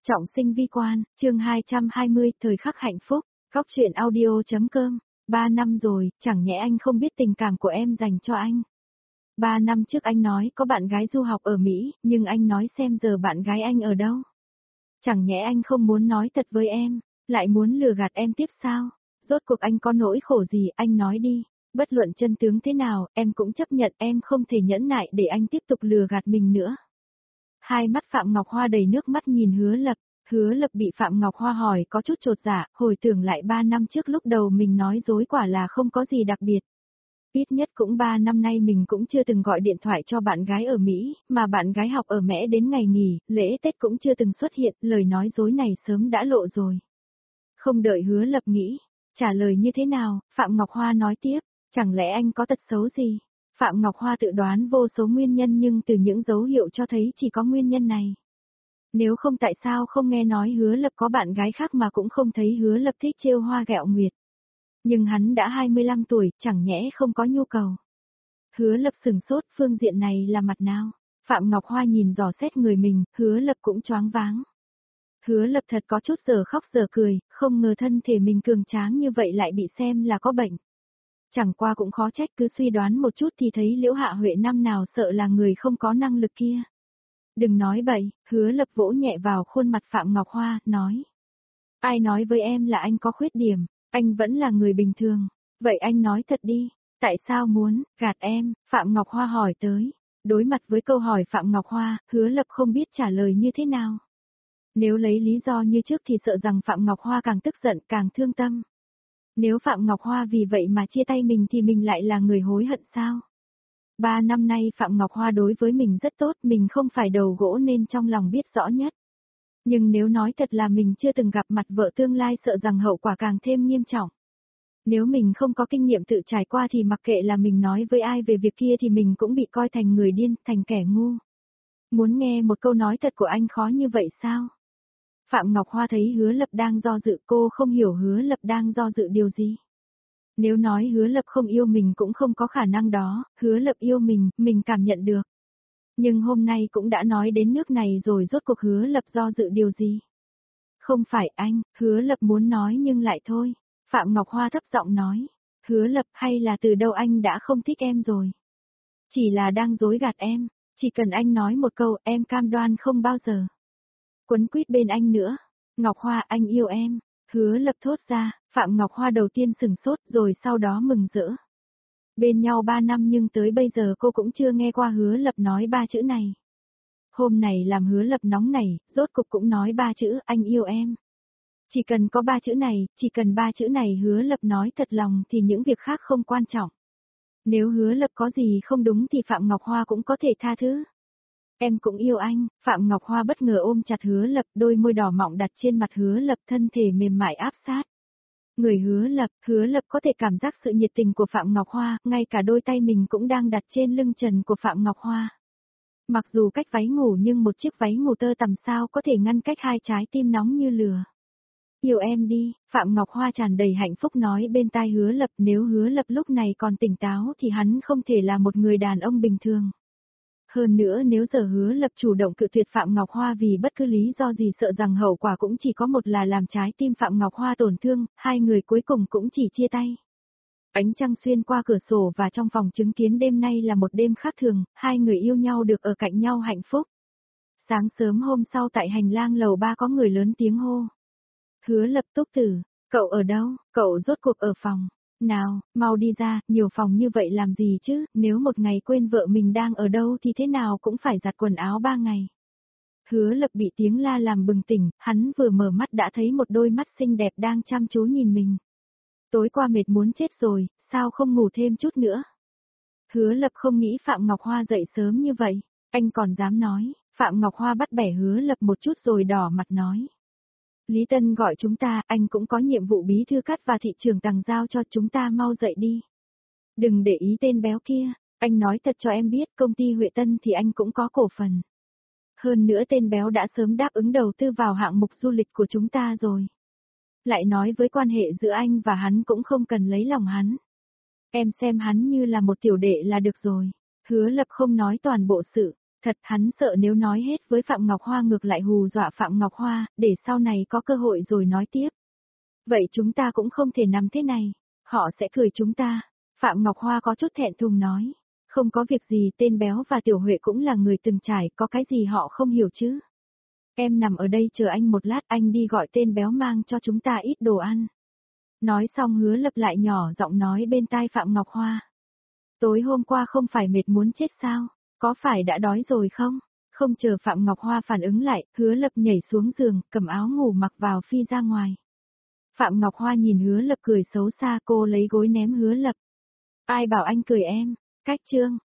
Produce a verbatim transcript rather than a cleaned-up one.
Trọng sinh vi quan, chương hai trăm hai mươi, thời khắc hạnh phúc, góc truyện audio.com. Ba năm rồi, chẳng nhẽ anh không biết tình cảm của em dành cho anh. Ba năm trước anh nói có bạn gái du học ở Mỹ, nhưng anh nói xem giờ bạn gái anh ở đâu. Chẳng nhẽ anh không muốn nói thật với em, lại muốn lừa gạt em tiếp sao? Rốt cuộc anh có nỗi khổ gì, anh nói đi. Bất luận chân tướng thế nào, em cũng chấp nhận, em không thể nhẫn nại để anh tiếp tục lừa gạt mình nữa. Hai mắt Phạm Ngọc Hoa đầy nước mắt nhìn Hứa Lập. Hứa Lập bị Phạm Ngọc Hoa hỏi có chút chột dạ, hồi tưởng lại ba năm trước lúc đầu mình nói dối quả là không có gì đặc biệt. Ít nhất cũng ba năm nay mình cũng chưa từng gọi điện thoại cho bạn gái ở Mỹ, mà bạn gái học ở Mễ đến ngày nghỉ, lễ Tết cũng chưa từng xuất hiện, lời nói dối này sớm đã lộ rồi. Không đợi Hứa Lập nghĩ, trả lời như thế nào, Phạm Ngọc Hoa nói tiếp, chẳng lẽ anh có tật xấu gì? Phạm Ngọc Hoa tự đoán vô số nguyên nhân nhưng từ những dấu hiệu cho thấy chỉ có nguyên nhân này. Nếu không tại sao không nghe nói Hứa Lập có bạn gái khác mà cũng không thấy Hứa Lập thích trêu hoa ghẹo nguyệt. Nhưng hắn đã hai mươi lăm tuổi, chẳng nhẽ không có nhu cầu. Hứa Lập sừng sốt, phương diện này là mặt nào? Phạm Ngọc Hoa nhìn dò xét người mình, Hứa Lập cũng choáng váng. Hứa Lập thật có chút giờ khóc giờ cười, không ngờ thân thể mình cường tráng như vậy lại bị xem là có bệnh. Chẳng qua cũng khó trách, cứ suy đoán một chút thì thấy Liễu Hạ Huệ năm nào sợ là người không có năng lực kia. Đừng nói bậy, Hứa Lập vỗ nhẹ vào khuôn mặt Phạm Ngọc Hoa, nói. Ai nói với em là anh có khuyết điểm, anh vẫn là người bình thường. Vậy anh nói thật đi, tại sao muốn gạt em? Phạm Ngọc Hoa hỏi tới. Đối mặt với câu hỏi Phạm Ngọc Hoa, Hứa Lập không biết trả lời như thế nào. Nếu lấy lý do như trước thì sợ rằng Phạm Ngọc Hoa càng tức giận càng thương tâm. Nếu Phạm Ngọc Hoa vì vậy mà chia tay mình thì mình lại là người hối hận sao? Ba năm nay Phạm Ngọc Hoa đối với mình rất tốt, mình không phải đầu gỗ nên trong lòng biết rõ nhất. Nhưng nếu nói thật là mình chưa từng gặp mặt vợ tương lai sợ rằng hậu quả càng thêm nghiêm trọng. Nếu mình không có kinh nghiệm tự trải qua thì mặc kệ là mình nói với ai về việc kia thì mình cũng bị coi thành người điên, thành kẻ ngu. Muốn nghe một câu nói thật của anh khó như vậy sao? Phạm Ngọc Hoa thấy Hứa Lập đang do dự, cô không hiểu Hứa Lập đang do dự điều gì. Nếu nói Hứa Lập không yêu mình cũng không có khả năng đó, Hứa Lập yêu mình, mình cảm nhận được. Nhưng hôm nay cũng đã nói đến nước này rồi, rốt cuộc Hứa Lập do dự điều gì? Không phải anh, Hứa Lập muốn nói nhưng lại thôi. Phạm Ngọc Hoa thấp giọng nói. Hứa Lập, hay là từ đâu anh đã không thích em rồi? Chỉ là đang dối gạt em, chỉ cần anh nói một câu em cam đoan không bao giờ quấn quýt bên anh nữa. Ngọc Hoa, anh yêu em. Hứa Lập thốt ra. Phạm Ngọc Hoa đầu tiên sừng sốt rồi sau đó mừng rỡ. Bên nhau ba năm nhưng tới bây giờ cô cũng chưa nghe qua Hứa Lập nói ba chữ này. Hôm này làm Hứa Lập nóng này, rốt cục cũng nói ba chữ anh yêu em. Chỉ cần có ba chữ này, chỉ cần ba chữ này Hứa Lập nói thật lòng thì những việc khác không quan trọng. Nếu Hứa Lập có gì không đúng thì Phạm Ngọc Hoa cũng có thể tha thứ. Em cũng yêu anh. Phạm Ngọc Hoa bất ngờ ôm chặt Hứa Lập, đôi môi đỏ mọng đặt trên mặt Hứa Lập, thân thể mềm mại áp sát. Người Hứa Lập, Hứa Lập có thể cảm giác sự nhiệt tình của Phạm Ngọc Hoa, ngay cả đôi tay mình cũng đang đặt trên lưng trần của Phạm Ngọc Hoa. Mặc dù cách váy ngủ nhưng một chiếc váy ngủ tơ tằm sao có thể ngăn cách hai trái tim nóng như lửa. Yêu em đi, Phạm Ngọc Hoa tràn đầy hạnh phúc nói bên tai Hứa Lập, nếu Hứa Lập lúc này còn tỉnh táo thì hắn không thể là một người đàn ông bình thường. Hơn nữa nếu giờ Hứa Lập chủ động cự tuyệt Phạm Ngọc Hoa vì bất cứ lý do gì sợ rằng hậu quả cũng chỉ có một là làm trái tim Phạm Ngọc Hoa tổn thương, hai người cuối cùng cũng chỉ chia tay. Ánh trăng xuyên qua cửa sổ và trong phòng chứng kiến đêm nay là một đêm khác thường, hai người yêu nhau được ở cạnh nhau hạnh phúc. Sáng sớm hôm sau tại hành lang lầu ba có người lớn tiếng hô. Hứa Lập, Túc Tử, cậu ở đâu? Cậu rốt cuộc ở phòng. Nào, mau đi ra, nhiều phòng như vậy làm gì chứ, nếu một ngày quên vợ mình đang ở đâu thì thế nào cũng phải giặt quần áo ba ngày. Hứa Lập bị tiếng la làm bừng tỉnh, hắn vừa mở mắt đã thấy một đôi mắt xinh đẹp đang chăm chú nhìn mình. Tối qua mệt muốn chết rồi, sao không ngủ thêm chút nữa? Hứa Lập không nghĩ Phạm Ngọc Hoa dậy sớm như vậy, anh còn dám nói. Phạm Ngọc Hoa bắt bẻ Hứa Lập một chút rồi đỏ mặt nói. Lý Tân gọi chúng ta, anh cũng có nhiệm vụ bí thư cắt và thị trường Tằng giao cho chúng ta, mau dậy đi. Đừng để ý tên béo kia, anh nói thật cho em biết công ty Huệ Tân thì anh cũng có cổ phần. Hơn nữa tên béo đã sớm đáp ứng đầu tư vào hạng mục du lịch của chúng ta rồi. Lại nói với quan hệ giữa anh và hắn cũng không cần lấy lòng hắn. Em xem hắn như là một tiểu đệ là được rồi. Hứa Lập không nói toàn bộ sự. Thật hắn sợ nếu nói hết với Phạm Ngọc Hoa ngược lại hù dọa Phạm Ngọc Hoa, để sau này có cơ hội rồi nói tiếp. Vậy chúng ta cũng không thể nằm thế này, họ sẽ cười chúng ta. Phạm Ngọc Hoa có chút thẹn thùng nói. Không có việc gì, tên béo và Tiểu Huệ cũng là người từng trải, có cái gì họ không hiểu chứ. Em nằm ở đây chờ anh một lát, anh đi gọi tên béo mang cho chúng ta ít đồ ăn. Nói xong Hứa Lập lại nhỏ giọng nói bên tai Phạm Ngọc Hoa. Tối hôm qua không phải mệt muốn chết sao, có phải đã đói rồi không? Không chờ Phạm Ngọc Hoa phản ứng lại, Hứa Lập nhảy xuống giường, cầm áo ngủ mặc vào phi ra ngoài. Phạm Ngọc Hoa nhìn Hứa Lập cười xấu xa, cô lấy gối ném Hứa Lập. Ai bảo anh cười em, cách chương.